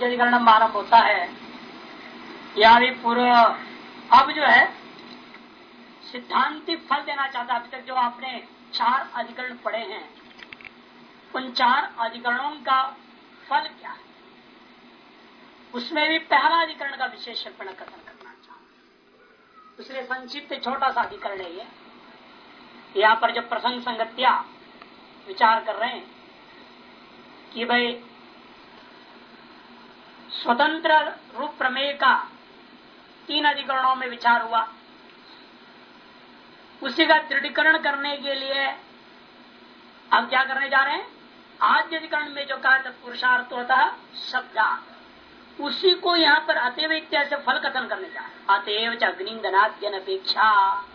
आद्यधिकरण आरंभ होता है। या भी पूर्व अब जो है सिद्धांतिक फल देना चाहता है। अभी तक जो आपने 4 अधिकरण पढ़े हैं उन 4 अधिकरणों का फल क्या है, उसमें भी पहला अधिकरण का विशेषण कथन करना चाहता। इसलिए संक्षिप्त छोटा सा अधिकरण है ये। यहाँ पर जो प्रसंग संगत्या विचार कर रहे हैं कि भाई स्वतंत्र रूप प्रमेय का 3 अधिकरणों में विचार हुआ, उसी का दृढ़ीकरण करने के लिए अब क्या करने जा रहे हैं। आद्य अधिकरण में जो कहा था पुरुषार्थ होता है शब्दार्थ, उसी को यहाँ पर अतएव इत्यादि से फल कथन करने जा रहे हैं। अतएव च अग्निंदनाद्यन अपेक्षा,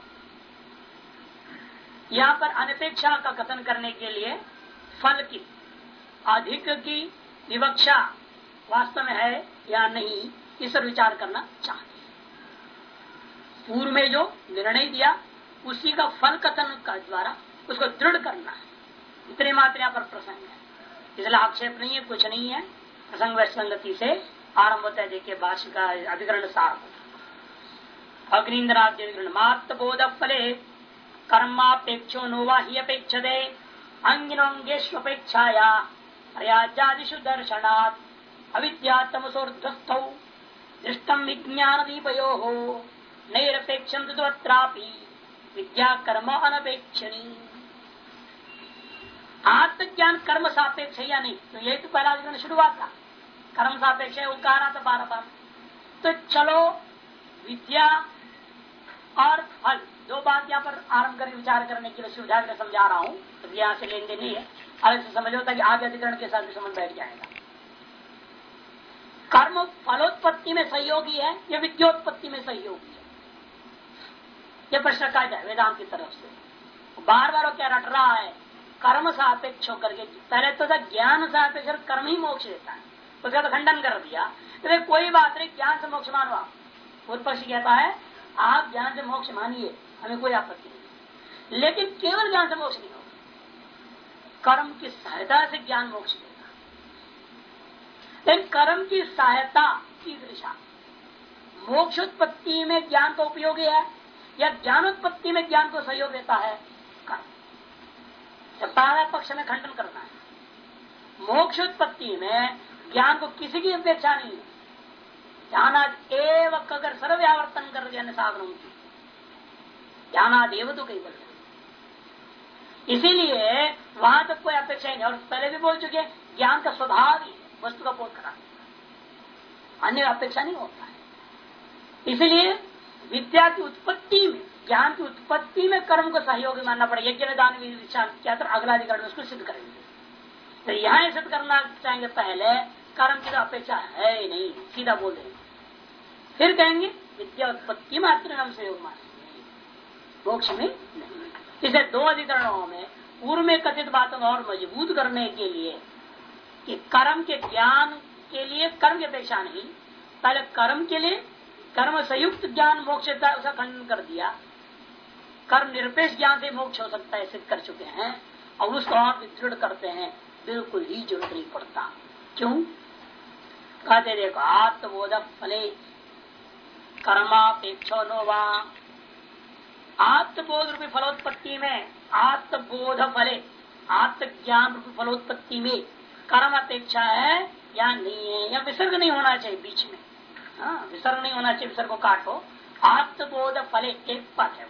यहाँ पर अनपेक्षा का कथन करने के लिए फल की अधिक की विवक्षा वास्तव में है या नहीं, इस पर विचार करना चाहते हैं। पूर्व में जो निर्णय दिया उसी का फल कथन का द्वारा उसको दृढ़ करना है, इतने मात्र यहाँ पर प्रसंग है। इसलिए आक्षेप नहीं है, कुछ नहीं है। प्रसंग संगति से आरंभ होता है। देखिए भाष्य का अधिकरण सार अग्निंद्राद्यधिकरण मात्र बोध फले कर्मापेक्षो नोवा ही अपेक्षते अंगिनोंगेष्वेक्षाया प्रयाजादिषु दर्शनात् अविद्यातमसोर्ध्वस्थ दृष्टम विज्ञान दीपयो नैरपेक्षम तत्रापि विद्या कर्म अनपेक्षणी। आत्मज्ञान कर्म सापेक्ष है या नहीं, तो यही तो पहला अधिकरण शुरुआत था। कर्म सापेक्ष है वो कह रहा था बार बार। तो चलो विद्या और फल दो बात यहाँ पर आरंभ करके विचार करने के लिए सुविधा में समझा रहा हूँ। तो यहाँ से लेन देन नहीं है, अलग से समझो ताकि आगे अधिकरण के साथ भी समझ बैठ जाएगा। कर्म फलोत्पत्ति में सहयोगी है या विद्योत्पत्ति में सहयोगी है, यह प्रश्न कहा जाए वेदांत की तरफ से। बार बार वो क्या रट रहा है, कर्म सापेक्ष होकर के। पहले तो था ज्ञान सापेक्ष कर्म ही मोक्ष देता है, उसका तो खंडन कर दिया। तो कोई बात नहीं, ज्ञान से मोक्ष मानवा। पूर्व पक्ष कहता है आप ज्ञान से मोक्ष मानिए, हमें कोई आपत्ति नहीं, लेकिन केवल ज्ञान से मोक्ष नहीं होगा, कर्म की सहायता से ज्ञान मोक्ष देगा। लेकिन कर्म की सहायता की दृष्टि मोक्षोत्पत्ति में ज्ञान का उपयोगी है या ज्ञानोत्पत्ति में ज्ञान को सहयोग देता है कर्म। पहला पक्ष में खंडन करना है। मोक्षोत्पत्ति में ज्ञान को किसी की अपेक्षा नहीं है। ज्ञानाद एव अगर सर्वव्यावर्तन कर दिया साधनों की, ज्ञानादेव तो कई बोल, इसीलिए वहां तक कोई अपेक्षा नहीं। और पहले भी बोल चुके ज्ञान का स्वभाव ही वस्तु का बोध करा, अन्य अपेक्षा नहीं होता है। इसलिए विद्या की उत्पत्ति में, ज्ञान की उत्पत्ति में कर्म को सहयोगी मानना पड़ेगा। यज्ञ दान विचार क्या तो अगला अधिकरण उसको सिद्ध करेंगे। तो यहाँ सिद्ध करना चाहेंगे पहले कर्म की तो अपेक्षा है ही नहीं, सीधा बोल देंगे। फिर कहेंगे विद्या उत्पत्ति मात्र नाम सहयोग मानेंगे, मोक्ष में नहीं। इसे 2 अधिकरणों में पूर्व में कथित बातों और मजबूत करने के लिए कि कर्म के ज्ञान के लिए कर्म की अपेक्षा नहीं, पहले कर्म के लिए कर्म संयुक्त ज्ञान मोक्ष उसका खंडन कर दिया। कर्म निरपेक्ष ज्ञान से मोक्ष हो सकता है सिद्ध कर चुके हैं, और उसको और विदृढ़ करते हैं। बिल्कुल ही जरूरत नहीं पड़ता। क्यों कहते देखो आत्मबोध फले कर्मापेक्षो नोवा, आत्मबोध रूपी फलोत्पत्ति में, आत्मबोध फले आत्मज्ञान रूपी फलोत्पत्ति में कर्म अपेक्षा है या नहीं है, या विसर्ग नहीं होना चाहिए बीच में। हाँ, विसर्ग नहीं होना चाहिए, विसर्ग को काटो। आत्मबोध फले एक पद है वो।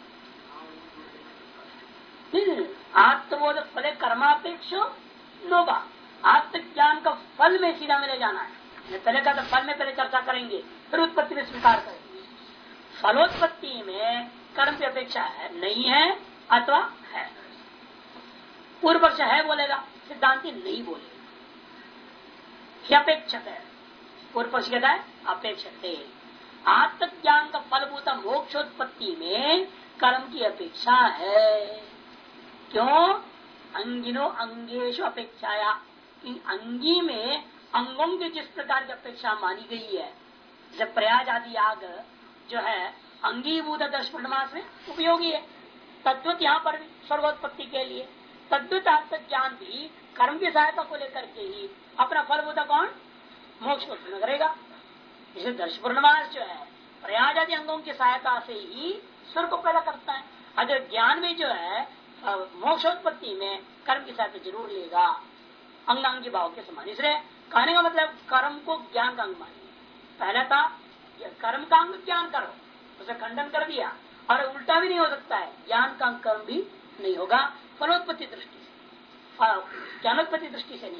आत्मबोध फले कर्मापेक्षो नोवा, आत्मज्ञान का फल में सीधा में ले जाना है। पहले का तो फल में पहले चर्चा करेंगे, फिर उत्पत्ति में स्वीकार करेंगे। फलोत्पत्ति में कर्म की अपेक्षा है नहीं है अथवा है। पूर्व पक्ष है बोलेगा, सिद्धांति नहीं बोलेगा। अपेक्षित है, पूर्व पक्ष कहता है अपेक्षित है। आत्मज्ञान का फलभूता मोक्षोत्पत्ति में कर्म की अपेक्षा है। क्यों? अंगिनो अंगेशु अपेक्षाया, कि अंगी में अंगों की जिस प्रकार की अपेक्षा मानी गई है, जैसे प्रयाज आदि याग जो है अंगीभूत 10 मास में उपयोगी है, तद्वत यहाँ पर भी स्वर्गोत्पत्ति के लिए तद्वत आत्मज्ञान भी कर्म की सहायता को लेकर के ही अपना फलभूता कौन मोक्ष को उत्पन्न करेगा। इसे दर्श पूर्णमास जो है प्रयाज आदि अंगों की सहायता से ही स्वर को पैदा करता है। अगर ज्ञान में जो है मोक्षोत्पत्ति में कर्म की सहायता जरूर लेगा, अंगांगी भाव के समान। इसलिए कहने का मतलब कर्म को ज्ञान का अंग मानिए। पहले था कर्म का अंग ज्ञान करो, उसे खंडन कर दिया, और उल्टा भी नहीं हो सकता है, ज्ञान का अंग कर्म भी नहीं होगा फलोत्पत्ति दृष्टि से, ज्ञानोत्पत्ति दृष्टि से नहीं।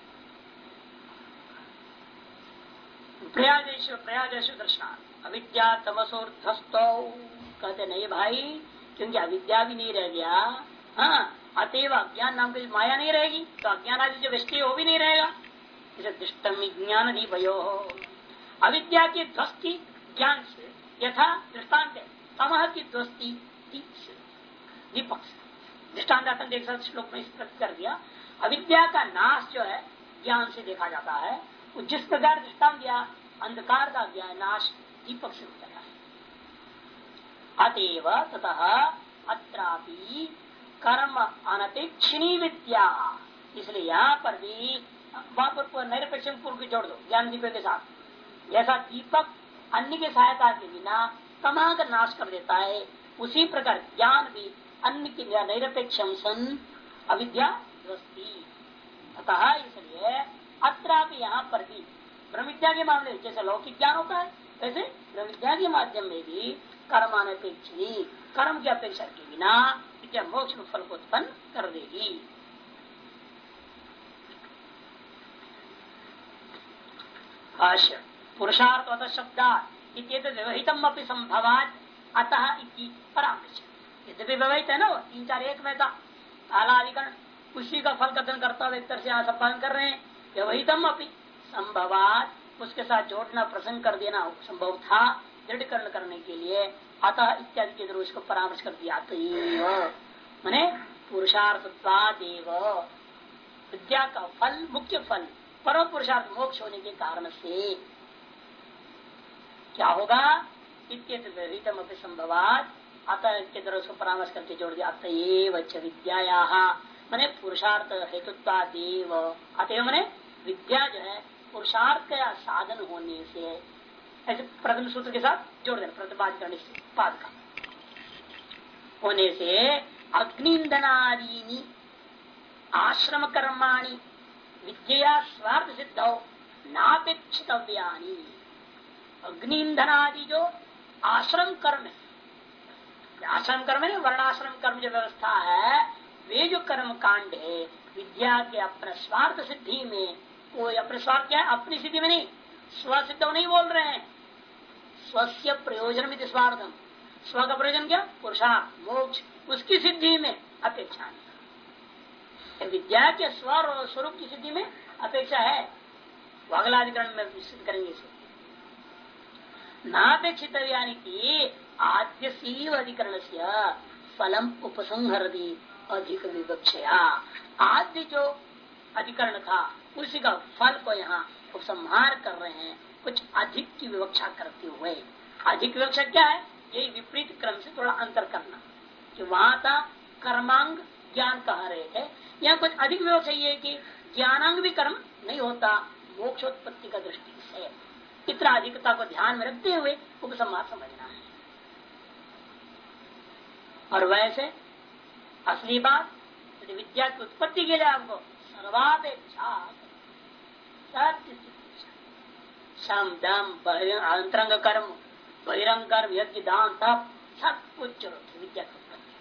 प्रयादेश दर्शनार्थ अविद्या तमसोर्धस्तो कहते नहीं भाई, क्योंकि अविद्या भी नहीं रह गया। हाँ, अतएव अज्ञान नाम की माया नहीं रहेगी, तो अज्ञान आदि जो वृष्टि वो भी नहीं रहेगा। इसे दृष्टम विज्ञान दीपयो अविद्या की ध्वस्ती ज्ञान से यथा दृष्टान्त तमह की ध्वस्ती दीपक से। दृष्टान्त देख सकते श्लोक में स्पष्ट कर दिया। अविद्या का नाश जो है ज्ञान से देखा जाता है। जिस प्रकार दृष्टान्त दिया अंधकार का ज्ञान नाश दीपक से होता है। अतएव ततः अत्रापि कर्म अनपेक्षिणी विद्या, इसलिए यहाँ पर भी वहां पर निरपेक्ष पूर्व जोड़ दो ज्ञान दीपक के साथ। जैसा दीपक अन्य के सहायता के बिना तमह का नाश कर देता है, उसी प्रकार ज्ञान भी अन्य की निरपेक्षम सन अविद्या ध्वस्ती। अतः इसलिए अत्रापि यहाँ पर भी ब्रह्म विद्या के मामले में जैसे लौकिक ज्ञान होता है, वैसे ब्रह्म विद्या के माध्यम में भी कर्म अनपेक्षिणी, कर्म की अपेक्षा के बिना विद्या मोक्ष में फल को उत्पन्न कर देगी। भाष्य पुरुषार्थ शब्दात् व्यवहितम अपनी संभवात अतः परामर्श। यद्यपि व्यवहित है ना, 3-4-1 में था कालाधिकरण, उसी का फल कथन करता हुआ एक तरह से यहाँ संपादन कर रहे हैं। व्यवहितम अपनी संभवात, उसके साथ जोड़ना प्रसंग कर देना संभव था दृढ़करण करने के लिए। अतः इत्यादि के द्वारा उसको परामर्श कर दिया। तो मैंने पुरुषार्थत्वादेव विद्या का फल, मुख्य फल परम पुरुषार्थ मोक्ष होने के कारण से क्या होगा, इत्येतम संभवात। अतः इसके द्वारा उसको परामर्श करके जोड़ दिया। अतएव विद्या मैंने पुरुषार्थ हेतुत्वादेव, अतएव मैंने विद्या जो है पुरुषार्थ का साधन होने से, ऐसे प्रथम सूत्र के साथ जोड़ देना प्रतिपादित पाद का होने से अग्निंदनादीनी आश्रम कर्माणि विद्या स्वार्थ सिद्ध नापेक्षितव्यानि। अग्निंदनादि जो आश्रम कर्म है, आश्रम कर्म है वर्णाश्रम कर्म जो व्यवस्था है, वे जो कर्म कांड है विद्या के अपने स्वार्थ सिद्धि में, वो अपने स्वार्थ क्या है, अपनी सिद्धि में नहीं, स्व सिद्ध नहीं बोल रहे हैं, स्वस्य प्रयोजन में स्वार्थम, स्व का प्रयोजन क्या पुरुषार्थ मोक्ष, उसकी सिद्धि में अपेक्षा नहीं। विद्या के स्वरूप की सिद्धि में अपेक्षा है, वो अगला अधिकरण में सिद्ध करेंगे इसे। नापेक्षित यानी कि आद्य सीव अधिकरण से फलम उपसंहरती अधिक विवक्षया। आद्य जो अधिकरण था उसी का फल को यहाँ उपसंहार कर रहे हैं, कुछ अधिक की विवक्षा करते हुए। अधिक विवक्षा क्या है, यही विपरीत क्रम से थोड़ा अंतर करना, कि वहां था कर्मांग ज्ञान कह रहे थे, यहाँ कुछ अधिक विवक्षा ये कि ज्ञानांग भी कर्म नहीं होता मोक्षोत्पत्ति का दृष्टि से। इतना अधिकता को ध्यान में रखते हुए उपसंहार समझना है। और वैसे असली बात यदि विद्या की उत्पत्ति के लिए आपको सर्वापेक्षा सम दम अंतरंग कर्म बहिरंग कर्म यज्ञ दान तप सब कुछ जरूरत है विद्या की उत्पत्ति।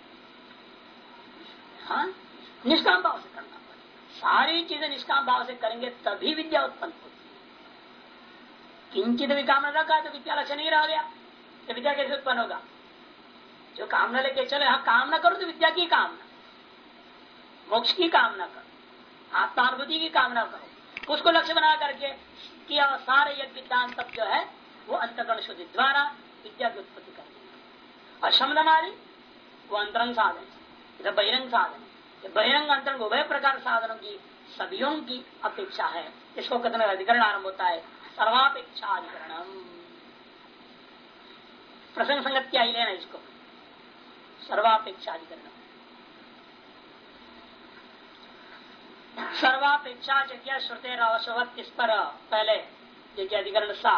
हाँ, निष्काम भाव से करना पड़ेगा, सारी चीजें निष्काम भाव से करेंगे तभी विद्या उत्पन्न होगी। किंचित भी कामना रखा तो विद्या लक्ष्य नहीं रह गया, तो विद्या कैसे उत्पन्न होगा। जो कामना लेके चले, हाँ कामना करो तो विद्या की कामना, मोक्ष की कामना करो, आत्मानुभूति की कामना करो, उसको लक्ष्य बना करके किया सारे यज्ञ दान तब जो है वो अंतःकरण शुद्धि द्वारा विद्या की उत्पत्ति कर देगा। और शमदन आदि वो अंतरंग साधन, इधर बहिरंग साधन, बहिरंग अंतरंग उभय प्रकार साधनों की सभीयों की अपेक्षा है। इसको कथन अधिकरण आरंभ होता है सर्वापेक्षा अधिकरणम। प्रसंग संगत क्या ही लेना इसको, सर्वापेक्षा अधिकरण। सर्वापेक्षा जगह श्रुते रवशवत इस पर पहले जगह अधिकरण सा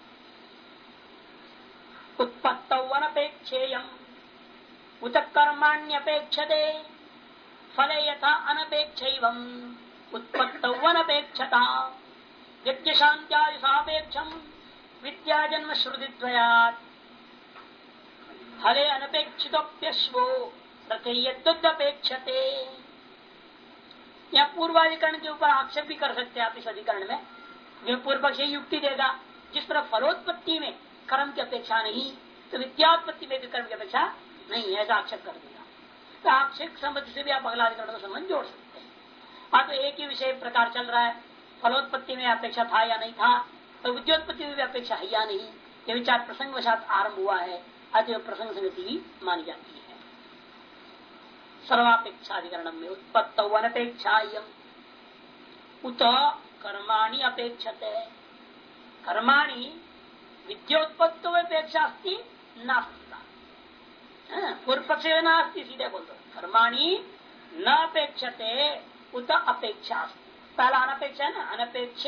उत्पत्तवनपेक्षेयम् उत कर्माण्यपेक्षते फले यथा अनपेक्षैवम् उत्पत्तवनपेक्षता यज्ञ शांत्यादि सापेक्षम विद्या जन्म श्रुतिद्वयात् फले अनपेक्षितोप्यश्वो रथेयद्वदपेक्षते। या पूर्वाधिकरण के ऊपर आक्षेप भी कर सकते हैं आप इस अधिकरण में। जो पूर्व पक्ष युक्ति देगा जिस तरह फलोत्पत्ति में कर्म की अपेक्षा नहीं तो विद्यात्पत्ति में भी कर्म की अपेक्षा नहीं, ऐसा आक्षेप कर देगा। तो आक्षेप संबंध से भी आप अगला अधिकरण को संबंध जोड़ सकते हैं। हाँ, तो एक ही विषय प्रकार चल रहा है, फलोत्पत्ति में अपेक्षा था या नहीं था, तो विद्योत्पत्ति में भी अपेक्षा है या नहीं, ये विचार प्रसंग वशात आरंभ हुआ है, अतः प्रसंग संगति भी मानी जाती है। सर्वापेक्षाधिकरण में उत्पत्तौ अनपेक्षायम् उत कर्माणि अपेक्षते। कर्माणि विद्योत्पत्तो अपेक्षा अस्ति नास्ति। पूर्व पक्ष नास्ति, सीधे बोल दो कर्माणि न अपेक्षते उत अपेक्षा अस्ति। पहला अनपेक्षा है ना, अनपेक्षे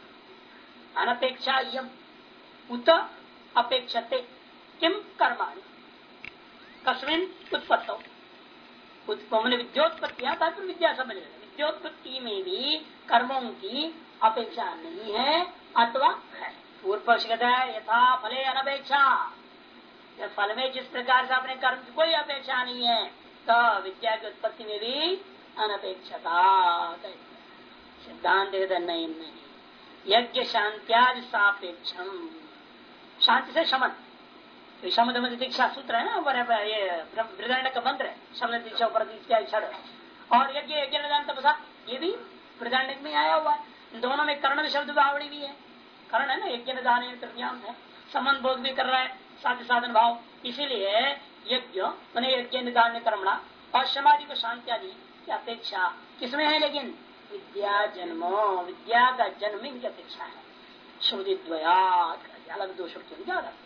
अनपेक्षायम् उत अपेक्षते किम कर्माणि कस्मिन् उत्पत्तौ। मैंने विद्योत्पत्ति तात्पर्य विद्या समझ रहे, विद्योत्पत्ति में भी कर्मों की अपेक्षा नहीं है अथवा है। पूर्व पक्ष कहता है यथा फले अनपेक्षा, जब फल में जिस प्रकार से अपने कर्म की कोई अपेक्षा नहीं है तो विद्या की उत्पत्ति में भी अनपेक्षता। सिद्धांत नहीं नहीं, यज्ञ शांत्यादि सापेक्षम, शांति से शमन, शमन में दीक्षा सूत्र है ना, ये बृहदारण्यक का मंत्र है, शमन दीक्षा पर क्षण, और यज्ञ यज्ञ निदान तपसा ये भी बृहदारण्यक में आया हुआ है। दोनों में कर्ण शब्द बावड़ी भी है, कर्ण है ना, यज्ञ निदान तृतीयांश है, संबंध बोध भी कर रहा है, साथ साधन भाव। इसीलिए यज्ञ मैंने यज्ञ निदान कर्मणा और समाधि को शांति आदि की अपेक्षा किसमें है, लेकिन विद्या जन्मो, विद्या का जन्म इनकी अपेक्षा है। श्रुति द्वयात्, अलग दो श्रुतियों में ज्यादा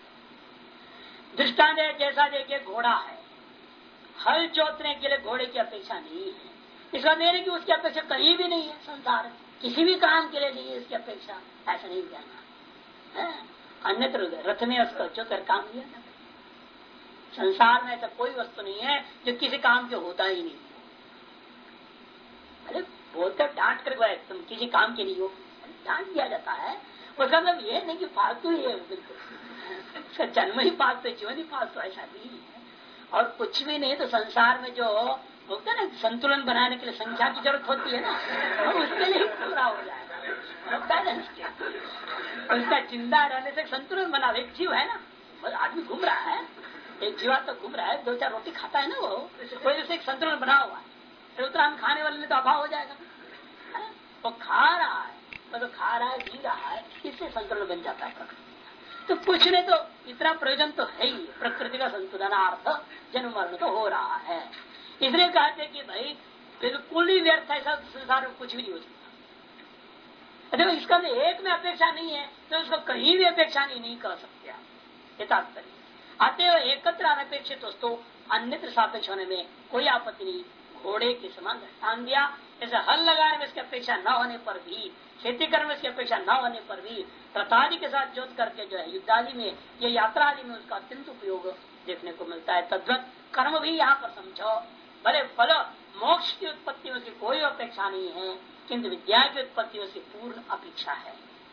दृष्टांत है। जैसा देखिए घोड़ा है, हल जोतने के लिए घोड़े की अपेक्षा नहीं है, इसका देने की उसकी अपेक्षा कहीं भी नहीं है। संसार किसी भी काम के लिए नहीं है इसकी अपेक्षा, ऐसा नहीं कहना। अन्यत्र रथ में उसको जो कर काम किया जाता है। संसार में ऐसा कोई वस्तु नहीं है जो किसी काम के होता ही नहीं। अरे बोलकर डांट कर तुम किसी काम के नहीं हो, डांट दिया जाता है, उसका मतलब ये नहीं कि फालतू ही है, बिल्कुल उसका जन्म ही फालतू, जीवन ही फालतू, ऐसा भी है। और कुछ भी नहीं तो संसार में जो होता है ना, संतुलन बनाने के लिए संख्या की जरूरत होती है ना, तो उसके लिए पूरा हो जाएगा बैलेंस के। उसका जिंदा रहने से संतुलन बना। एक जीव है ना, आदमी घूम रहा है, एक जीवा तो घूम रहा है, दो चार रोटी खाता है ना, वो कोई से एक संतुलन बना हुआ है। फिर उत्तरायण खाने वाले में तो अभाव हो जाएगा। वो खा रहा है, मतलब खा रहा है, जी रहा है, इससे संतुलन बन जाता है प्रकृति। तो कुछ नहीं तो इतना प्रयोजन तो है ही, प्रकृति का संतुलनार्थ जन्म मरण तो हो रहा है। इसलिए कहते कि भाई बिल्कुल ही व्यर्थ ऐसा संसार में कुछ भी नहीं हो सकता। देखो इसका तो एक में अपेक्षा नहीं है तो उसको कहीं भी अपेक्षा नहीं कर सकते आप, ये तात्पर्य। अतएव एकत्र अनपेक्षित वस्तु अन्यत्र सापेक्ष होने में कोई आपत्ति नहीं। घोड़े के समान दृष्टान दिया, जैसे हल लगाने में इसकी अपेक्षा न होने पर भी, खेती करने में इसकी अपेक्षा न होने पर भी रथादि के साथ जोत करके जो है युद्ध आदि में या यात्रा आदि में उसका अत्यंत उपयोग देखने को मिलता है। तद्वत कर्म भी यहाँ पर समझो, भले फल मोक्ष की उत्पत्ति में उसकी कोई अपेक्षा नहीं है, किंतु विद्या की उत्पत्ति में उसकी पूर्ण अपेक्षा है।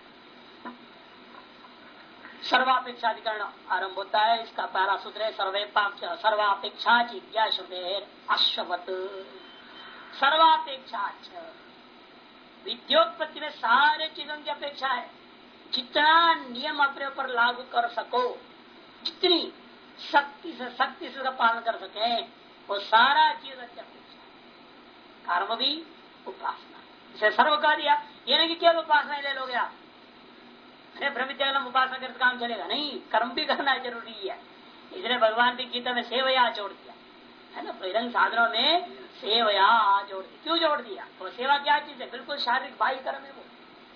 सर्वापेक्षाधिकरण आरंभ होता है, इसका पहला सूत्र है सर्वापेक्षा जिज्ञा अश्ववत। सर्वापेक्षा विद्योत्पत्ति में सारे चीजों की अपेक्षा है। जितना नियम अपने ऊपर लागू कर सको, जितनी शक्ति से उसका पालन कर सके, वो सारा चीज की अपेक्षा है। कर्म भी उपासना, इसे सर्व कर दिया, ये नहीं कि केवल उपासना ले लोगे आप, अरे ब्रह्मविद्यालय उपासना करते काम चलेगा नहीं, कर्म भी करना जरूरी है। इसलिए भगवान की गीता में सेवया जोड़ दिया है ना, बहिरंग साधनों में सेवया जोड़ दिया। क्यों जोड़ दिया? तो सेवा क्या चीज है? बिल्कुल शारीरिक बाह्य कर्म है वो।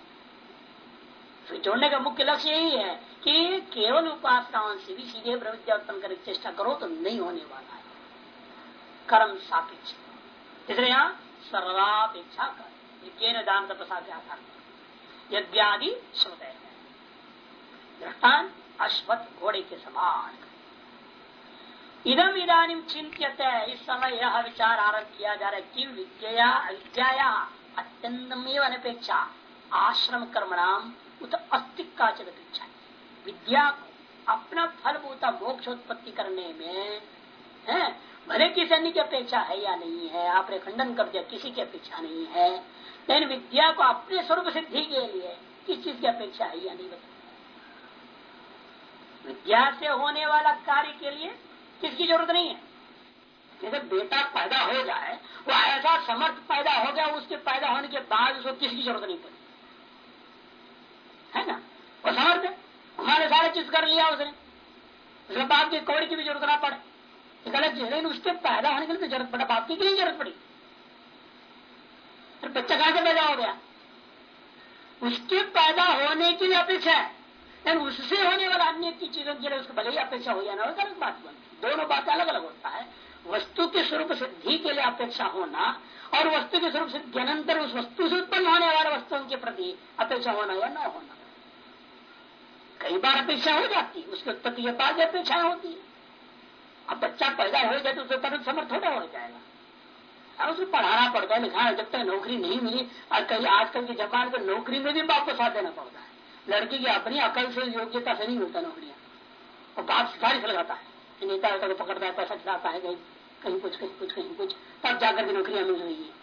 तो जोड़ने का मुख्य लक्ष्य यही है कि केवल उपासनाओं से भी सीधे ब्रह्मविद्या उत्पन्न करने की चेष्टा करो तो नहीं होने वाला है, कर्म सापेक्ष। इसलिए यहाँ सर्वापेक्षा कर यज्ञ दान तपसा के आधार पर यज्ञादि श्रुत है। दृष्टान अश्वत्थ घोड़े के समान। इदम इदानीम चिंत्यते है, इस समय यह विचार आरंभ किया जा रहा है कि विद्या अत्यंतमेव अनपेक्षा आश्रम कर्मणाम उत अस्तिक का अपेक्षा। विद्या को अपना फलभूता मोक्षोत्पत्ति करने में है, भले किसी अन्य की अपेक्षा है या नहीं है, आपने खंडन कर दिया, किसी की अपेक्षा नहीं है, लेकिन विद्या को अपने स्वरूप सिद्धि के लिए किस चीज की अपेक्षा है या नहीं बताया। विद्या से होने वाला कार्य के लिए किसकी जरूरत नहीं है। जैसे बेटा पैदा हो जाए, वो ऐसा समर्थ पैदा हो गया, उसके पैदा होने के बाद उसको किसकी जरूरत नहीं पड़ी, है ना। वो समर्थ है, हमारे सारे चीज कर लिया उसने, उसके बाप की कौड़ी की भी जरूरत ना पड़े, गलत चीज। लेकिन उसके पैदा होने के लिए तो जरूरत पड़ा, बाप की नहीं जरूरत पड़ी। फिर बच्चा कहां से पैदा हो गया, उसके पैदा होने की भी अपेक्षा है, लेकिन उससे होने वाला अन्य की चीजों के लिए उसको भले ही अपेक्षा हो या ना हो, अलग बात बनती। दोनों बातें अलग अलग होता है। वस्तु के स्वरूप सिद्धि के लिए अपेक्षा होना और वस्तु के स्वरूप सिद्धि अनंतर उस वस्तु से उत्पन्न होने वाले वस्तुओं के प्रति अपेक्षा होना या न होना। कई बार अपेक्षा हो जाती है, उसकी उत्पत्ति के बाद अपेक्षाएं होती है। अब बच्चा पैदा हो जाए तो उसके तरफ समर्थ थोड़ा हो जाएगा, और उसको पढ़ाना पड़ता है, लिखाना। जब तक नौकरी नहीं मिली, और कई आजकल के जमाने को नौकरी में भी बाप को साथ देना पड़ता है। लड़की की अपनी अकल से योग्यता से नहीं मिलता नौकरियां, और बाप सिफारिश लगाता है, नेता को पकड़ता है, पैसा खिलाता है, कहीं कुछ कहीं कुछ कहीं कुछ, तब जाकर के नौकरियां मिल रही है।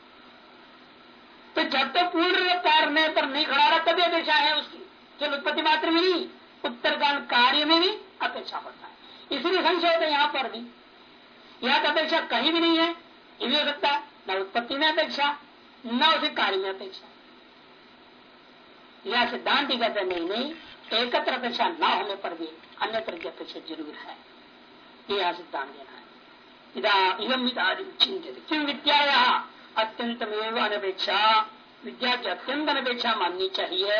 तो जब तक पूर्ण पैर पर नहीं खड़ा रहा तभी अपेक्षा है उसकी, केवल उत्पत्ति मात्र में नहीं, उत्तरकाल कार्य में भी अपेक्षा होता है। इसलिए संशय होता है यहाँ पर भी, यहाँ तो अपेक्षा कहीं भी नहीं है। ये भी हो सकता है न उत्पत्ति में अपेक्षा, न उसे कार्य में अपेक्षा। यह सिद्धांत ही कहते नहीं, एकत्र अपेक्षा न होने पर भी अन्यत्र की अपेक्षा जरूर है। ये यहाँ सिद्धांत देना है। चिंतित किम विद्या अत्यंतमेव अनपेक्षा, विद्या की अत्यंत अनपेक्षा माननी चाहिए।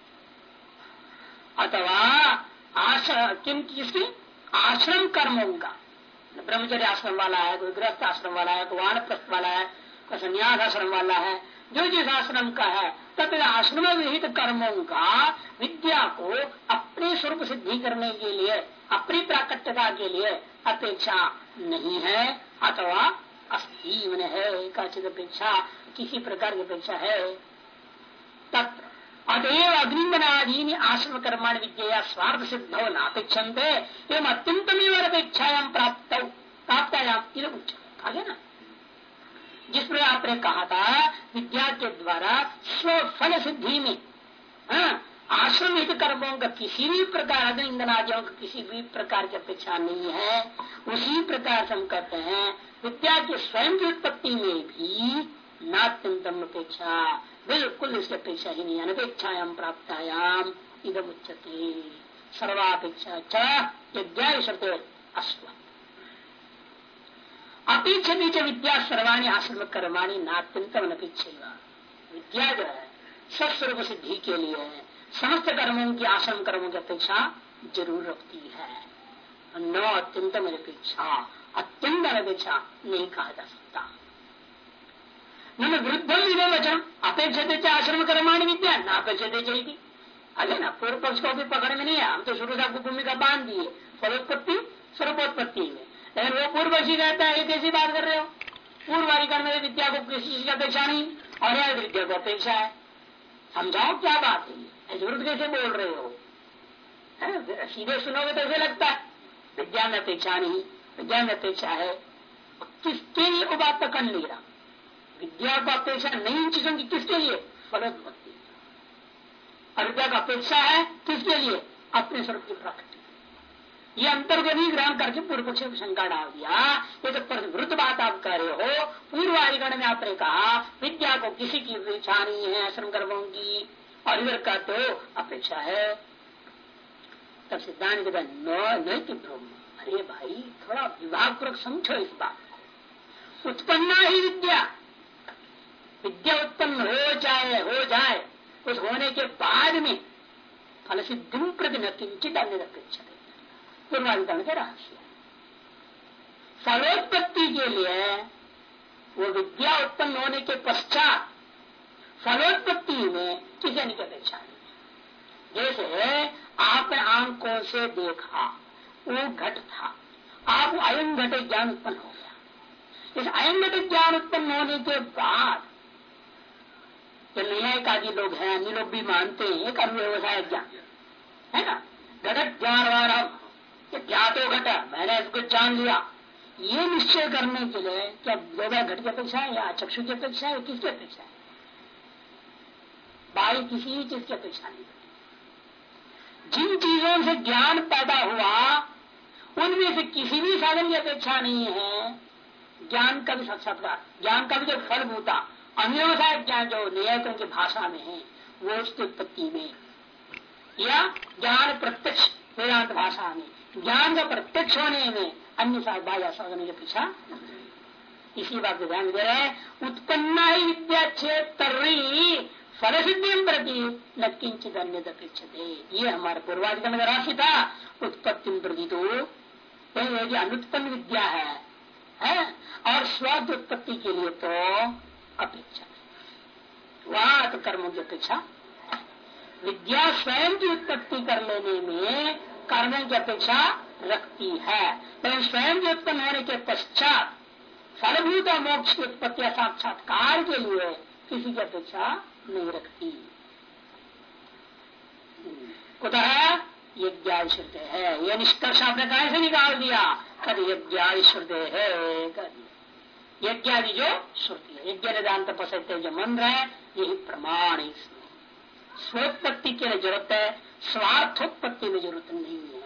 अथवा किम किसकी आश्रम कर्मों का, ब्रह्मचर्य आश्रम वाला है, कोई गृहस्थ आश्रम वाला है, कोई वानप्रस्थ वाला है, कोई संन्यास आश्रम वाला है, जो जिस आश्रम का है तब आश्रम विहित कर्मों का विद्या को अपने स्वरूप सिद्धि करने के लिए, अपनी प्राकट्यता के लिए अपेक्षा नहीं है। अथवा अस्ति मन है काचित अपेक्षा, किसी प्रकार की अपेक्षा है। तत्र अतएव अग्निमनादीन आश्रम कर्माण विद्या स्वार्थ सिद्धो नापेक्षन्ते एवं अत्यंतमेव अपेक्षायां प्राप्तायाम कहा गया ना। जिस पर आपने कहा था विद्या के द्वारा स्वफल सिद्धि में आश्रम हित कर्मों का किसी भी प्रकार, अग्नि ईंधन आदियों का किसी भी प्रकार की अपेक्षा नहीं है, उसी प्रकार से हम कहते हैं विद्या के स्वयं की उत्पत्ति में भी नात्यंतम अपेक्षा, बिल्कुल इसकी अपेक्षा ही नहीं। अनपेक्षायाम प्राप्तायाम इदम उच्यते सर्वापेक्षा च यज्ञ शर्ते अश्व अपेक्षित च विद्या सर्वाणी आश्रम कर्माणी नात्यंतम अनपेक्षा। विद्या जो है सस्वरूप सिद्धि के लिए समस्त कर्मों की आश्रम कर्मों की अपेक्षा जरूर रखती है, न अत्यंतम अनपेक्षा, अत्यंत अनपेक्षा नहीं कहा जा सकता। न विरुद्धम विधो वचन अपेक्षते आश्रम कर्माणी विद्या न अपेक्षते चाहिए। अरे ना पूर्व पक्ष को भी पकड़ में नहीं है, हम तो शुरू से आपको भूमिका बांध दिए फलोत्पत्ति स्वरूपोत्पत्ति में, लेकिन वो पूर्व पक्षी कहता है ये कैसी बात कर रहे हो, पूर्वाधिकार में विद्या को किसी चीज की अपेक्षा नहीं और यह विद्या को अपेक्षा है। समझाओ क्या बात है, विरुद्ध कैसे बोल रहे हो? सीधे सुनोगे तो ऐसे लगता है विद्या में अपेक्षा नहीं, विद्या में अपेक्षा है। किसके लिए वो बात पकड़ नहीं रहा? विद्या को अपेक्षा नहीं चीजों की किसके लिए? फलोत्पत्ति। और विद्या का अपेक्षा है किसके लिए? अपने स्वरूप की प्राप्ति। ये अंतर को नहीं ग्रहण करके पूर्व पक्ष में शंका डाल दिया। ये तो विरुद्ध बात आप कह रहे हो। पूर्वाधिकरण में आपने कहा विद्या को किसी की अपेक्षा नहीं है आश्रम कर्मों की, और इधर का तो अपेक्षा है। तब सिद्धांत कहता नैतिक ब्रह्म, अरे भाई थोड़ा विभागपूर्वक समझो इस बात को। उत्पन्ना ही विद्या, विद्या उत्पन्न हो जाए उस होने के बाद में फल सिद्धि प्रति न किंचित अन्य अपेक्षा पूर्वाधिकरण के रहस्य। फलोत्पत्ति के लिए वो विद्या उत्पन्न होने के पश्चात फलोत्पत्ति में किसी अन्य की अपेक्षा नहीं। जैसे आपने आंखों से देखा वो घट था, आप अयं घट ज्ञान उत्पन्न हो गया। इस अयं घट ज्ञान उत्पन्न होने के बाद जो न्यायिक आदि लोग हैं, अन्य लोग भी मानते हैं एक व्यवसाय ज्ञान है ना, घट ज्ञान ज्ञातो घट, मैंने इसको जान लिया, ये निश्चय करने के लिए क्या ज्यादा घट की अपेक्षा है या चक्षु की अपेक्षा है, किसकी अपेक्षा है? बाहरी किसी चीज की अपेक्षा नहीं। जिन चीजों से ज्ञान पैदा हुआ उनमें से किसी भी साधन की अपेक्षा नहीं है। ज्ञान का भी साक्षात्कार, ज्ञान का भी जो फल होता अन्यवसाय ज्ञान जो न्यायिकों की भाषा में है वो उसकी उत्पत्ति में, या ज्ञान प्रत्यक्ष वेदांत भाषा में ज्ञान का प्रत्यक्ष होने में अन्य साधन की अपेक्षा। इसी बात को ध्यान दे रहे हैं। उत्पन्ना ही विद्या क्षेत्री फल सिद्धि प्रति न किंचित अन्य अपेक्षते। ये हमारे पूर्वाधिकरण का राशि था। उत्पत्ति प्रति तो अनुत्पन्न विद्या है और स्वाद उत्पत्ति के लिए तो अपेक्षा, वहां तो कर्मों की अपेक्षा। विद्या स्वयं की उत्पत्ति कर लेने में कर्मों की अपेक्षा रखती है, लेकिन स्वयं के उत्पन्न होने के पश्चात फलभूत मोक्ष की उत्पत्ति या साक्षात्कार के लिए किसी की अपेक्षा नहीं रखती। कुतः यज्ञादि श्रुते है, यह निष्कर्ष आपने कहां से निकाल दिया? कद यज्ञादि श्रुते है, यज्ञादि जो श्रुति है, यज्ञ वेदांत पसते जो मंत्र है यही प्रमाण है। इसमें स्वोत्पत्ति के लिए जरूरत है, स्वार्थोत्पत्ति में जरूरत नहीं है।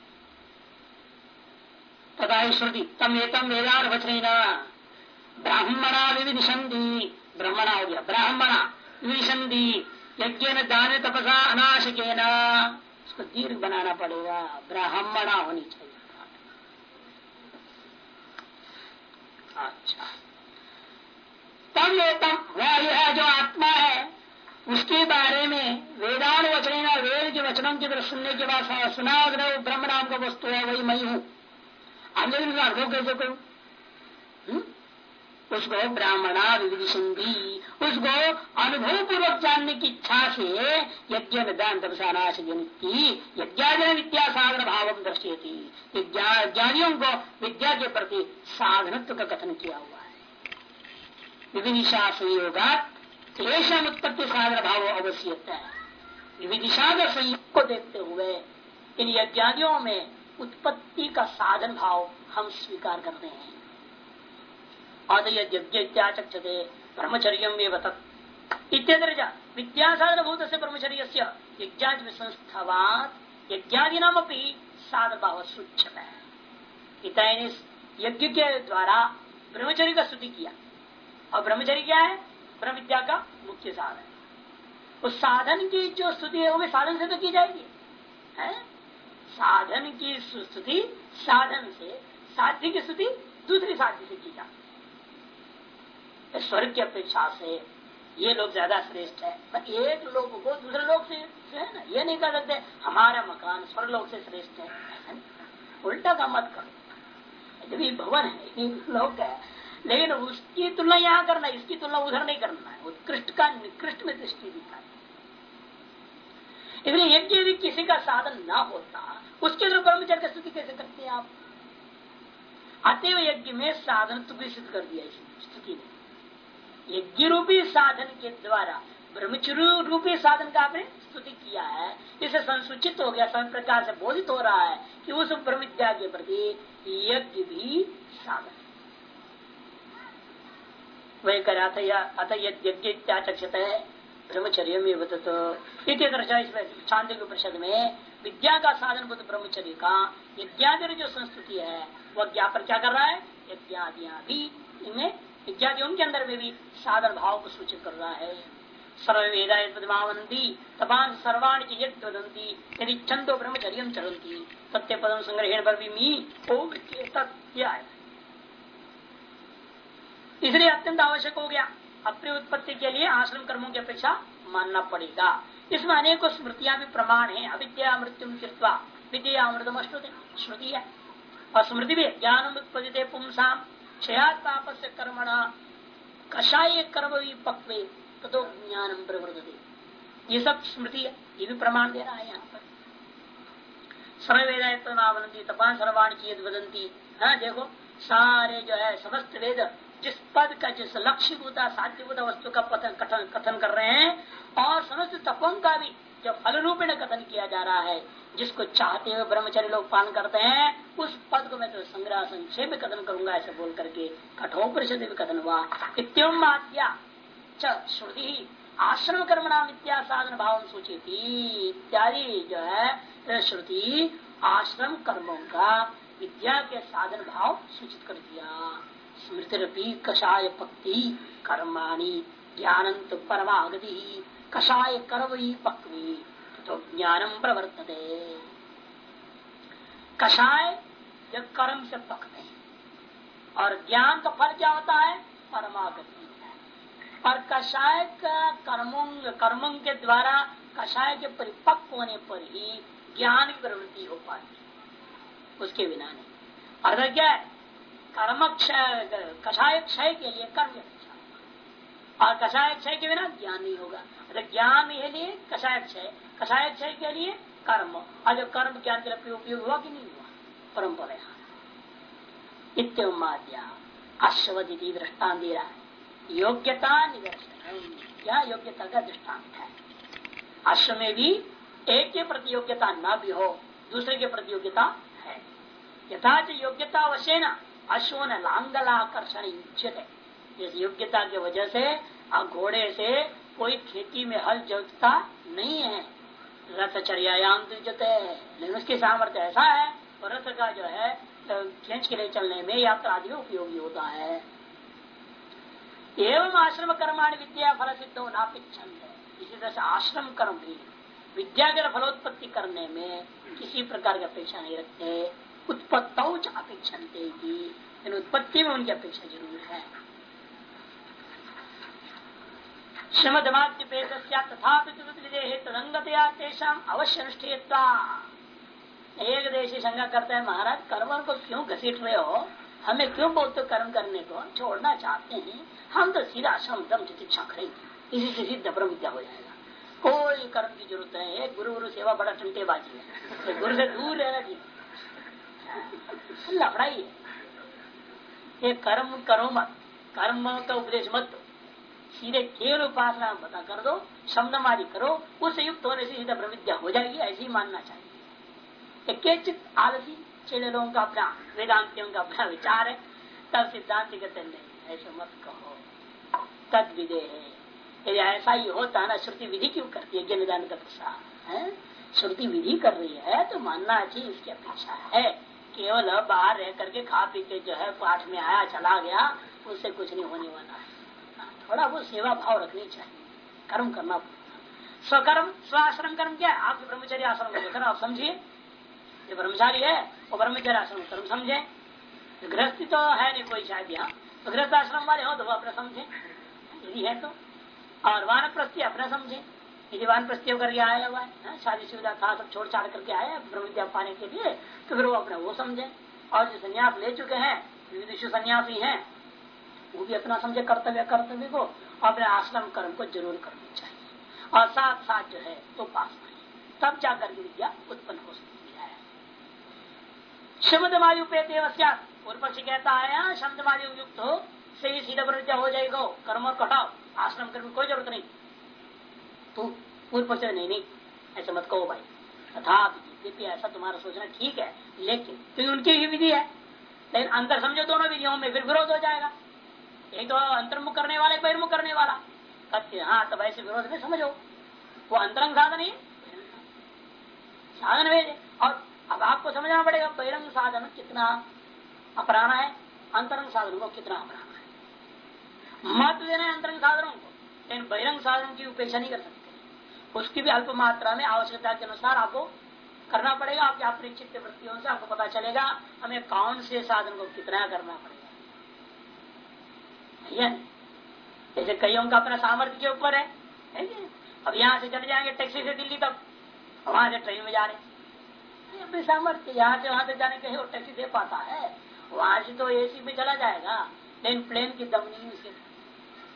तथा श्रुति तम एतम वेदान वचना ब्राह्मणा विविदिशन्ति, ब्राह्मणा हो गया, ब्राह्मणा विविदिशन्ति यज्ञ न दान तपसा अनाशकेन, इसको दीर्घ बनाना पड़ेगा, ब्राह्मणा होनी चाहिए। अच्छा, तम एतम वह यह जो आत्मा है उसके बारे में वेदान वचना, वेद के वचनों की तरफ सुनने के बाद सुना ब्रह्म नाम का वस्तु है वही मैं हूँ, अनुभव कैसे करूं? उसको ब्राह्मणा विविदिशन्ति, उसको अनुभव पूर्वक जानने की इच्छा से यज्ञ विद्यान तपसानाश जनिति यज्ञादि विद्या साधन भाव दर्शयति, ज्ञानियों को विद्या के प्रति साधनत्व का कथन किया हुआ है। विविदिशा संयोगा क्लेशम उत्पत्ति साधन भाव अवश्यता है। विविदिशा का संयोग को देखते हुए इन यज्ञादियों में उत्पत्ति का साधन भाव हम स्वीकार करते हैं। यज्ञाचक्षते ब्रह्मचर्यम में बतत इत्यदर्जा विद्या साधन भूत से ब्रह्मचर्य यज्ञाच संस्थावात यज्ञादि नाम अपनी साधन भाव सूचक है। इतने यज्ञ के द्वारा ब्रह्मचर्य का स्तुति किया, और ब्रह्मचर्य क्या है? ब्रह्म विद्या का मुख्य साधन। उस साधन की जो स्तुति है वो भी साधन से तो की जाएगी है? साधन की स्तुति साधन से, साध्य की स्तुति दूसरी साध्य से की जाती है। स्वर्ग की अपेक्षा से ये लोग ज्यादा श्रेष्ठ है, एक लोग को दूसरे लोग से है ना, ये नहीं कर सकते हमारा मकान स्वर्ग लोग से श्रेष्ठ है। उल्टा का मत करो, जब ये भवन है ये लोग है, लेकिन उसकी तुलना यहाँ करना, इसकी तुलना उधर नहीं करना है। उत्कृष्ट का निकृष्ट में दृष्टि दिखाई। इसलिए यज्ञ यदि किसी का साधन ना होता उसके अंदर ब्रह्मचर्य की स्तुति कैसे करते हैं आप? अतएव यज्ञ में साधन तो सिद्ध कर दिया इस स्तुति ने। यज्ञ रूपी साधन के द्वारा ब्रह्मचर्य रूपी साधन का आपने स्तुति किया है, इसे संसूचित हो गया, सब प्रकार से बोधित हो रहा है कि उस ब्रह्म विद्या के प्रति यज्ञ भी साधन। वही करा था अतः यज्ञ चक्षत है ब्रह्मचर्य में शांति के परिषद में विद्या का साधन बुद्ध ब्रह्मचर्य का यज्ञादि जो संस्तुति है वह ज्ञापन क्या कर रहा है? यज्ञादियां भी इनमें यज्ञादि उनके अंदर में भी साधन भाव को सूचित कर रहा है। सर्व वेदावंती तपान सर्वाणी यज्ञ वदंती यदि छंदो ब्रह्मचर्य चलती सत्य पदम संग्रहण पर भी मी ओम है। इसलिए अत्यंत आवश्यक हो गया, अपनी उत्पत्ति के लिए आश्रम कर्मों की अपेक्षा मानना पड़ेगा। इसमें अनेकों स्मृतियां भी प्रमाण है। अविद्या मृत्यु कृत्वा विद्या अमृतम श्रुति है, और स्मृति भी ज्ञान उत्पत्ति पुंसाम क्षयात पापस्य कर्मणा कषाय कर्म पक्वे ततो ज्ञानम प्रवर्तते। ये सब स्मृति है, ये भी प्रमाण दे रहा है यहाँ पर। सर्वेदावंती तपान सर्वाणी चीज वदंती। हाँ देखो सारे जो है समस्त वेद जिस पद का जिस लक्ष्य होता साध्य होता वस्तु का कथन कर रहे हैं, और समस्त तपों का भी जब फल रूप में कथन किया जा रहा है, जिसको चाहते हुए ब्रह्मचर्य लोग पालन करते हैं, उस पद को मैं तो संग्रह संक्षेप में कथन करूंगा ऐसे बोल करके कठोपनिषद में कथन हुआ। इत्यम आद्या श्रुति आश्रम कर्म नाम विद्या साधन भाव सूचित इत्यादि जो है श्रुति आश्रम कर्मों का विद्या के साधन भाव सूचित कर दिया। स्मृतिरपि कषाय पक्ति कर्माणि ज्ञानंत परमागति कषाय कर्मई पक्वी तो ज्ञानम प्रवर्तते। कषाय जब कर्म से पकते हैं और ज्ञान का फल क्या होता है, परमागति। और कषाय का कर्मों के द्वारा कषाय के परिपक्व होने पर ही ज्ञान की प्रवृत्ति हो पाती है, उसके बिना नहीं। अर्थ क्या है, कर्म क्षय कषाय क्षय के लिए कर्म अच्छा होगा और कषाय क्षय के बिना ज्ञान नहीं होगा। अर्थात ज्ञान के लिए कषाय क्षय के लिए कर्म, और जो कर्म ज्ञान के लिए उपयोग हुआ कि नहीं हुआ, परंपरा। इत्याद्या अश्वदिति दृष्टान दे रहा है। योग्यता निदर्शन, क्या योग्यता का दृष्टांत है। अश्व में भी एक के प्रति योग्यता न भी हो, दूसरे के प्रति योग्यता है। यथाच योग्यता अवश्य न अश्व न लांगलाकर्षण इच्छते। इस योग्यता की वजह से घोड़े से कोई खेती में हल जोतता नहीं है, रथचर्यायाम युज्यते, लेकिन उसकी सामर्थ्य ऐसा है और रथ का जो है खींच के लिए चलने में यात्रा आदि में उपयोगी होता है। एवं आश्रम कर्माणि विद्या फल सिद्धो नापेक्षन्ते। इसी तरह से आश्रम कर्म भी विद्या के फलोत्पत्ति करने में किसी प्रकार की अपेक्षा नहीं रखते। उत्पत्तौ च अपेक्षन्ते की, इन उत्पत्ति में उनकी अपेक्षा जरूर है। श्रीमद्भागवत तथापि तदंगतया तेषाम अवश्य अनुष्ठेयत्वा। एक देशी शंका करते हैं, महाराज कर्म को क्यों घसीट रहे हो, हमें क्यों बोलते कर्म करने को, छोड़ना चाहते हैं, हम तो सीधा आश्रम धर्म चिकित्सा करेंगे, इसी से सिद्ध ब्रह्म विद्या हो जाएगा, कोई कर्म की जरूरत नहीं है। गुरु सेवा बड़ा टंटेबाजी है, गुरु से दूर रहना चाहिए, लफड़ाई है। ये कर्म करो मत, कर्म का उपदेश मत दो, सीधे केवल उपासना बता कर दो, शमनम आदि करो, उससे युक्त होने से सीधा ब्रह्म विद्या हो जाएगी, ऐसे ही मानना चाहिए। केचित आलसी चेले लोगों का अपना, वेदांतियों का अपना विचार है, तब सिद्धांत कहते नहीं ऐसे मत कहो, तद विधे है। यदि ऐसा ही होता ना, श्रुति विधि क्यों करती है, ज्ञान का प्रसार है, श्रुति विधि कर रही है तो मानना चाहिए, इसकी अपेक्षा है। केवल बाहर रह करके खा पी के जो है पाठ में आया चला गया, उससे कुछ नहीं होने वाला है। थोड़ा वो सेवा भाव रखनी चाहिए, कर्म करना पड़ेगा। स्वकर्म स्वाश्रम कर्म क्या है, आपके ब्रह्मचर्य आश्रम लेकर आप समझिए, जो ब्रह्मचारी है वो ब्रह्मचर्य आश्रम कर्म समझे। गृहस्थी तो है नहीं कोई शायद यहाँ, तो गृहस्थ आश्रम वाले हो तो वो अपना समझे यदि है तो, और वानप्रस्थी अपना समझे। यदि वानप्रस्थी होकर आया हुआ है, शादी सुविधा था सब छोड़ छाड़ करके आया ब्रह्म विद्या पाने के लिए, तो फिर वो अपना वो समझे। और जो संन्यास ले चुके हैं, विविध सन्यासी हैं, वो भी अपना समझे कर्तव्य को, और अपने आश्रम कर्म को जरूर करनी चाहिए। और साथ साथ जो है उपासना, तब जाकर के विद्या उत्पन्न हो सकती है। शब्दमादि उपेते पूर्व पक्षी कहता है शब्दमादि युक्त हो से ही सीधा विद्या हो जाएगा, कर्म और कटाओ, आश्रम कर्म की कोई जरूरत नहीं। तो पूर्व पक्ष नहीं ऐसा मत कहो भाई, तथापि ऐसा तुम्हारा सोचना ठीक है, लेकिन क्योंकि उनकी ही विधि है, लेकिन अंतर समझो दोनों विधियों में, फिर विरोध हो जाएगा। एक तो अंतर्मुख करने वाला, एक बहिर्मुख करने वाला। हाँ तब ऐसे विरोध में समझो, वो अंतरंग साधन है, साधन भेजे। और अब आपको समझना पड़ेगा बहिरंग साधन कितना अपराना है, अंतरंग साधन को कितना अपराना है। महत्व देना है अंतरंग साधनों को, लेकिन बहिरंग साधन की उपेक्षा नहीं कर सकते। उसकी भी अल्प मात्रा में आवश्यकता के अनुसार आपको करना पड़ेगा। आपके अपरिचित वृत्तियों से आपको पता चलेगा हमें कौन से साधन को कितना करना पड़ेगा। जैसे कईयों का अपना सामर्थ्य के ऊपर है। अब यहाँ से चले जाएंगे टैक्सी से दिल्ली तक, वहां से ट्रेन में जा रहे, अपने सामर्थ्य यहाँ से वहां तक जाने के और टैक्सी दे पाता है, वहां से तो एसी में चला जाएगा, लेकिन प्लेन की दम नहीं उसे,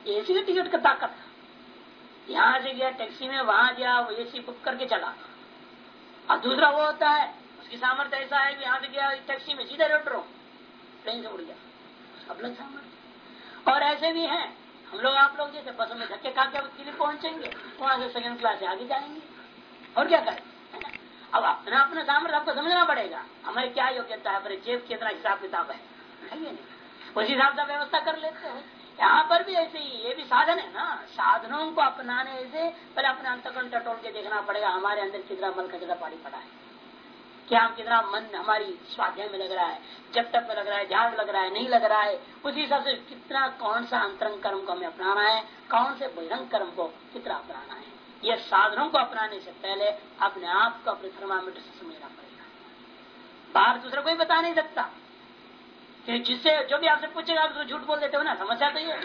एसी का टिकट का ताकत, यहाँ से गया टैक्सी में, वहां गया वो एसी बुक करके चला। और दूसरा वो होता है उसकी सामर्थ्य ऐसा है कि यहाँ से गया टैक्सी में सीधा रोड रहो, ट्रेन से उड़ गया, उसका अलग सामर्थ्य। और ऐसे भी हैं हम लोग, आप लोग जैसे बसों में धक्के खा के दिल्ली पहुंचेंगे, वहां से सेकंड क्लास से आगे जाएंगे, और क्या करें, है ना। अब अपना अपना सामर्थ्य आपको समझना पड़ेगा, हमारी क्या योग्यता है, हमारे जेब कितना हिसाब किताब है नहीं, उस हिसाब से व्यवस्था कर लेते हैं। यहाँ पर भी ऐसे ही, ये भी साधन है ना, साधनों को अपनाने से पहले अपने अंतकरण टटोल के देखना पड़ेगा, हमारे अंदर कितना मन कचरा पानी पड़ा है, क्या हम कितना मन हमारी स्वाध्याय में लग रहा है, जब तक में लग रहा है, ध्यान लग रहा है, नहीं लग रहा है, उसी हिसाब से कितना कौन सा अंतरंग कर्म को हमें अपनाना है, कौन से बहिरंग कर्म को कितना अपनाना है। ये साधनों को अपनाने से पहले अपने आप को अपने थर्मामीटर से समझना पड़ेगा, बाहर दूसरा कोई बता नहीं सकता। कि जिससे जो भी आपसे पूछेगा आप तो झूठ बोल देते हो ना, समस्या तो ये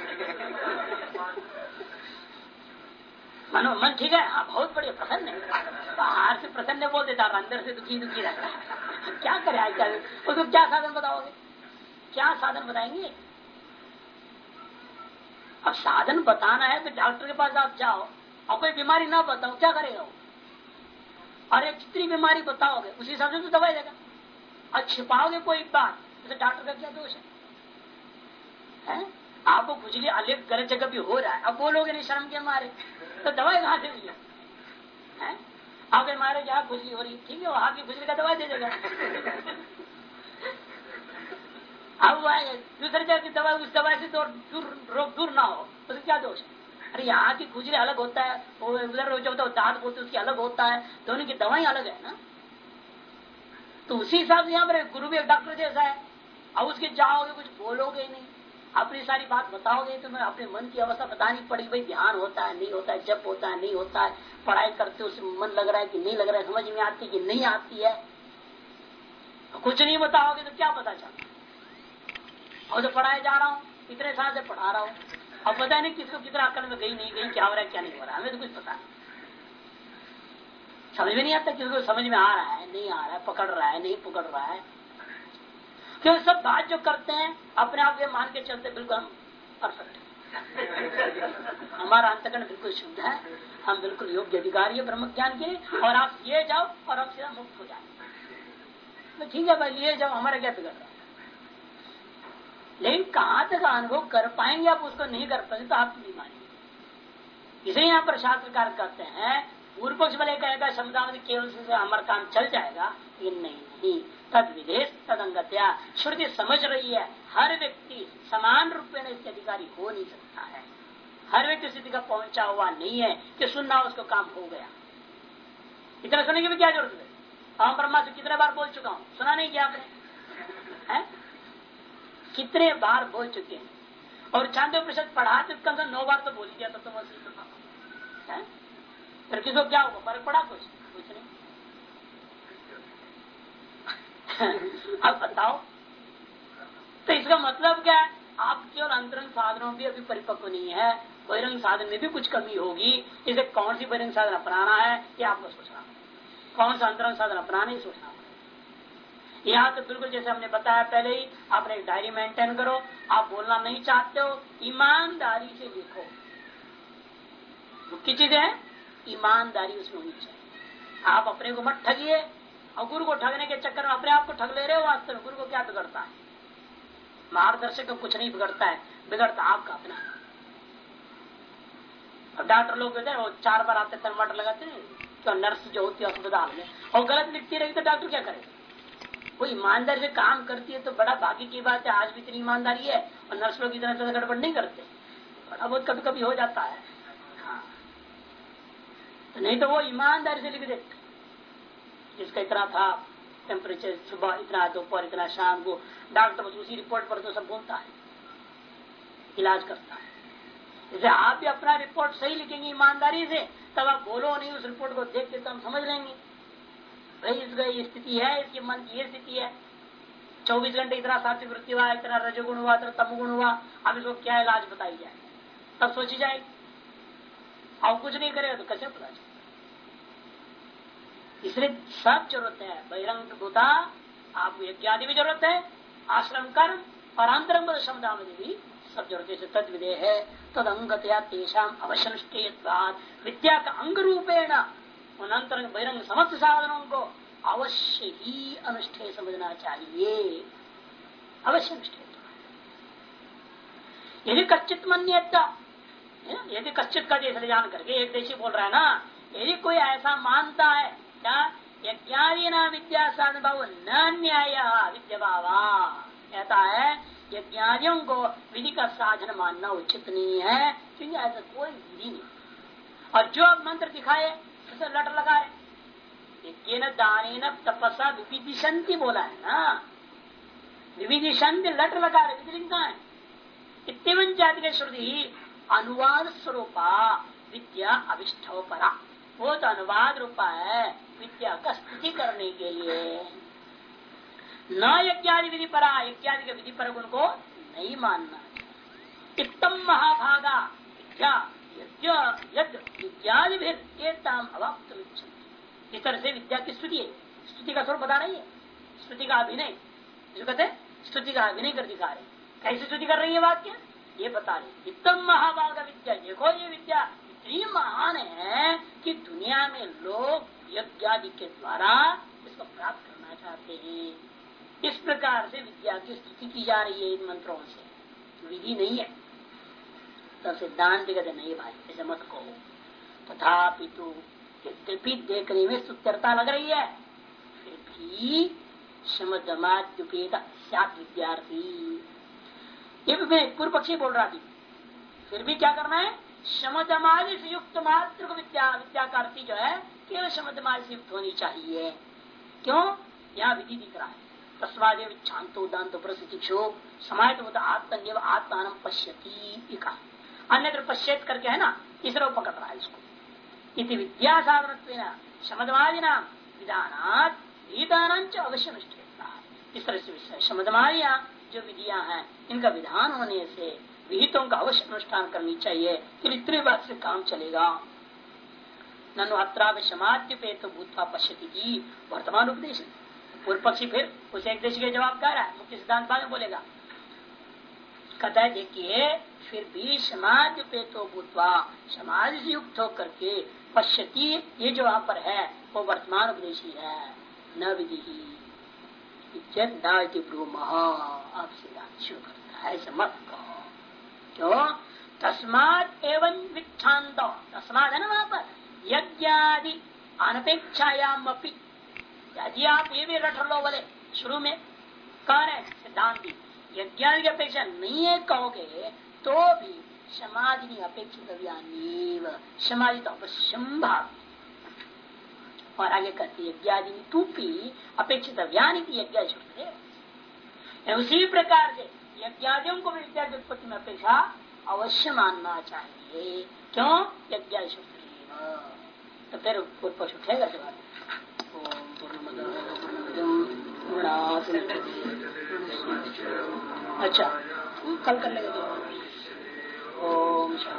मनो मन ठीक है, हाँ बहुत बढ़िया प्रसन्न है, बाहर से प्रसन्न बोल देता और अंदर से दुखी दुखी रहता है, क्या करे आजकल। उसको क्या साधन बताओगे, क्या साधन बताएंगे। अब साधन बताना है तो डॉक्टर के पास आप जाओ और कोई बीमारी ना बताओ, क्या करेगा वो। और एक जितनी बीमारी बताओगे उसी हिसाब से तो दवाई देगा, और छिपाओगे कोई बात तो डॉक्टर का क्या दोष है? आपको खुजली अलग गलत जगह भी हो रहा है, अब बोलोगे नहीं शर्म के मारे, तो दवाई कहाँ से मिले है? आगे मारे जहाँ खुजली हो रही, ठीक है, वहां की खुजली का दवाई दे देगा। अब दूसरी जगह की दवाई उस दवाई से तो दूर ना हो, उसका क्या दोष है? अरे यहाँ की खुजली अलग होता है, वो उधर जो दांत बोलते उसकी अलग होता है, दोनों की दवाई अलग है ना। तो उसी हिसाब से यहाँ पर गुरु भी एक डॉक्टर जैसा है, अब उसके जाओगे कुछ बोलोगे नहीं, अपनी सारी बात बताओगे तो मैं अपने मन की अवस्था बतानी पड़ेगी, भाई ध्यान होता है नहीं होता है, जब होता है नहीं होता है, पढ़ाई करते उसमें मन लग रहा है कि नहीं लग रहा है, समझ में आती है कि नहीं आती है। कुछ नहीं बताओगे तो क्या पता चलता। और तो पढ़ाए जा रहा हूँ, इतने साल से पढ़ा रहा हूँ, अब पता नहीं किसको कितना अकल में गई नहीं गई, क्या हो रहा है क्या नहीं हो रहा है, हमें तो कुछ पता नहीं, समझ में नहीं आता किसको समझ में आ रहा है नहीं आ रहा है, पकड़ रहा है नहीं पकड़ रहा है। क्यों सब बात जो करते हैं अपने आप ये मान के चलते बिल्कुल हम परफेक्ट, हमारा अंतकरण बिल्कुल शुद्ध है, हम बिल्कुल योग्य अधिकारी है ब्रह्म ज्ञान के, और आप ये जाओ और आप सीधा मुक्त हो जाए, तो ठीक है भाई लिए जाओ, हमारा क्या बिगड़ रहा है। लेकिन कहाँ तक अनुभव कर पाएंगे आप, उसको नहीं कर पाएंगे तो आपकी बीमारी। इसे यहाँ पर शास्त्रकार कहते हैं, पूर्व पक्ष वाले कहेगा क्षमता केवल से हमारा काम चल जाएगा, लेकिन नहीं, तद विदेश तद अंगत्या श्रुति समझ रही है, हर व्यक्ति समान रूप में इसके अधिकारी हो नहीं सकता है, हर व्यक्ति स्थिति का पहुंचा हुआ नहीं है कि सुनना उसको काम हो गया। इतना सुनने की भी क्या जरूरत है, हम ब्रह्मा से कितने बार बोल चुका हूँ, सुना नहीं क्या आपने है? कितने बार बोल चुके हैं, और छांदोपनिषद पढ़ाते कम से 9 बार तो बोल दिया तो तुम है? फिर किसको क्या होगा, फर्क पड़ा कुछ नहीं। अब बताओ, तो इसका मतलब क्या है, आप केवल अंतरंग साधनों भी अभी परिपक्व नहीं है, बहिरंग साधन में भी कुछ कमी होगी। इसे कौन सी बहिरंग साधन अपनाना है ये आपको सोचना, कौन सा अंतरंग साधन अपनाना ही सोचना। यहाँ तो बिल्कुल जैसे हमने बताया पहले ही, आपने एक डायरी मेंटेन करो, आप बोलना नहीं चाहते हो ईमानदारी से लिखो, मुख्य चीज है ईमानदारी उसमें होनी चाहिए। आप अपने को मत ठगिए, और गुरु को ठगने के चक्कर में अपने आप को ठग ले रहे हो, वास्तव में गुरु को क्या बिगड़ता है, मार्गदर्शक को कुछ नहीं बिगड़ता है, बिगड़ता आपका अपना। अब डॉक्टर लोग कहते हैं वो 4 बार आते थर्मामीटर लगाते हैं, तो नर्स जो होती है अस्पताल में और गलत लिखती रही तो डॉक्टर क्या करेगा। वो ईमानदारी से काम करती है तो बड़ा भाग्य की बात है, आज भी इतनी ईमानदारी है, और नर्स लोग इतना ज्यादा गड़बड़ नहीं करते, बड़ा बहुत कभी कभी हो जाता है। हाँ। तो नहीं तो वो ईमानदारी से लिख देते, जिसका इतना था टेम्परेचर, सुबह इतना, दोपहर इतना, शाम को, डॉक्टर उसी रिपोर्ट पर तो सब बोलता है, इलाज करता है। जैसे आप भी अपना रिपोर्ट सही लिखेंगे ईमानदारी से, तब आप बोलो नहीं, उस रिपोर्ट को देख के तो हम समझ लेंगे भाई इसका ये स्थिति है, इसके मन की ये स्थिति है, 24 घंटे इतना सात्विक वृत्ति हुआ, इतना रजोगुण हुआ, इतना तमगुण हुआ, अब इसको क्या इलाज बताई जाए, तब सोची जाएगी। और कुछ नहीं करेगा तो कैसे पता चले। इसलिए सब जरूरत है, बहिरंग भूता आपको यज्ञ आदि भी जरूरत है, आश्रम कर्म और अंतरंग क्षमता में भी सब जरूरत से तद विधेय है तद अंगतया तेषाम अवश्य अनुष्ठेयत्वात् विद्या का अंग रूपेण उन अंतरंग बहिरंग समस्त साधनों को अवश्य ही अनुष्ठेय समझना चाहिए, अवश्य अनुष्ठेय। यदि कच्चित मन्यता, यदि कच्चित का देश जान करके एक देशी बोल रहा है ना, यदि कोई ऐसा मानता है क्या यज्ञादि ना विद्या साधन भाव न न्याय विद्या भावा, कहता है यज्ञादियों को विधि का साधन मानना उचित नहीं है, क्योंकि ऐसा कोई विधि नहीं। और जो अब मंत्र दिखाए उसे लट लगा रहे, यज्ञ न दाने न तपसा विविधिशंति बोला है ना, विविधिशंति लट लगा रहे, विधि लिखा है। इतवन जाति के श्रुति अनुवाद स्वरूपा विद्या अभिष्ठव परा, वो तो अनुवाद रूपा है विद्या का स्तुति करने के लिए। न यज्ञादि विधि परा, यज्ञादि के विधि पर उनको नहीं मानना। इत्तम महाभागा विद्या यज्ञादि भी अवाप्त, इस तरह से विद्या की स्तुति है। स्तुति का स्वरूप बता रही है, स्तुति का अभिनय, जो कहते स्तुति का अभिनय कर दिखा रहे। कैसे स्तुति कर रही है वाक्य ये बता रही। इत्तम महाभागा विद्या, देखो ये विद्या इतनी महान है कि दुनिया में लोग यज्ञादि के द्वारा इसको प्राप्त करना चाहते हैं। इस प्रकार से विद्या की स्तुति की जा रही है इन मंत्रों से, विधि नहीं है। तो सिद्धांत कहते नहीं भाई ऐसे मत कहो। तथापि तो यद्यपि देखने में स्तुत्यता लग रही है, फिर भी शमदमाद्युपेत स्यात् विद्यार्थी, ये भी पूर्व पक्षी बोल रहा थी। फिर भी क्या करना है, शमदमादि से युक्त मात्र को विद्या का अर्थी जो है केवल शमदमादि से युक्त होनी चाहिए। क्यों, यहाँ विधि दिख रहा है। तस्मादेव शांतो दांत प्रशिक्षो समाहित होता आत्मनिव आत्मान पश्यति, अन्यत्र पश्यत करके है ना, तीसरा पकड़ रहा है इसको। इति विद्या साधन शमदमादि नाम विधानात विधानांच अवश्य अनुष्ठेयता। इस तरह से शमदमादियां जो विधियां हैं इनका विधान होने से विहितों का अवश्य अनुष्ठान करनी चाहिए, फिर इतने बात से काम चलेगा। ननु अत्रा समाद्युपेत भूतवा पश्यति की वर्तमान उपदेश। पूर्व पक्षी फिर उसे एक देश के जवाब दे रहा है, मुख्य सिद्धांत बाद में बोलेगा। कहता है देखिए फिर भी समाद्युपेतो भूतवा, समाधि से युक्त होकर के पश्यति, ये जो वहां पर है वो वर्तमान उपदेश ही है, न विधि ही। आप सिद्धांत शुरू करता है, ऐसे मत कहो। क्यों, तस्मात् एवं विच्छांत, तस्मात् है ना वहां पर यज्ञादि अनपेक्षायाम अपि, यदि आप ये भी रट लो बोले शुरू में कह रहे सिद्धांति यज्ञादि की अपेक्षा नहीं है कहोगे तो भी समाधि अपेक्षित समाधि तो अवश्यंभाव। और आगे कहती यज्ञादि तूपी अपेक्षित व्यानि की यज्ञ है। उसी प्रकार से यज्ञादियों को भी विद्या की उत्पत्ति में अपेक्षा अवश्य मानना चाहिए। क्यों, यज्ञ तो फिर पूर्व पक्ष उठेगा जवाब। अच्छा कल कर लेंगे। ओम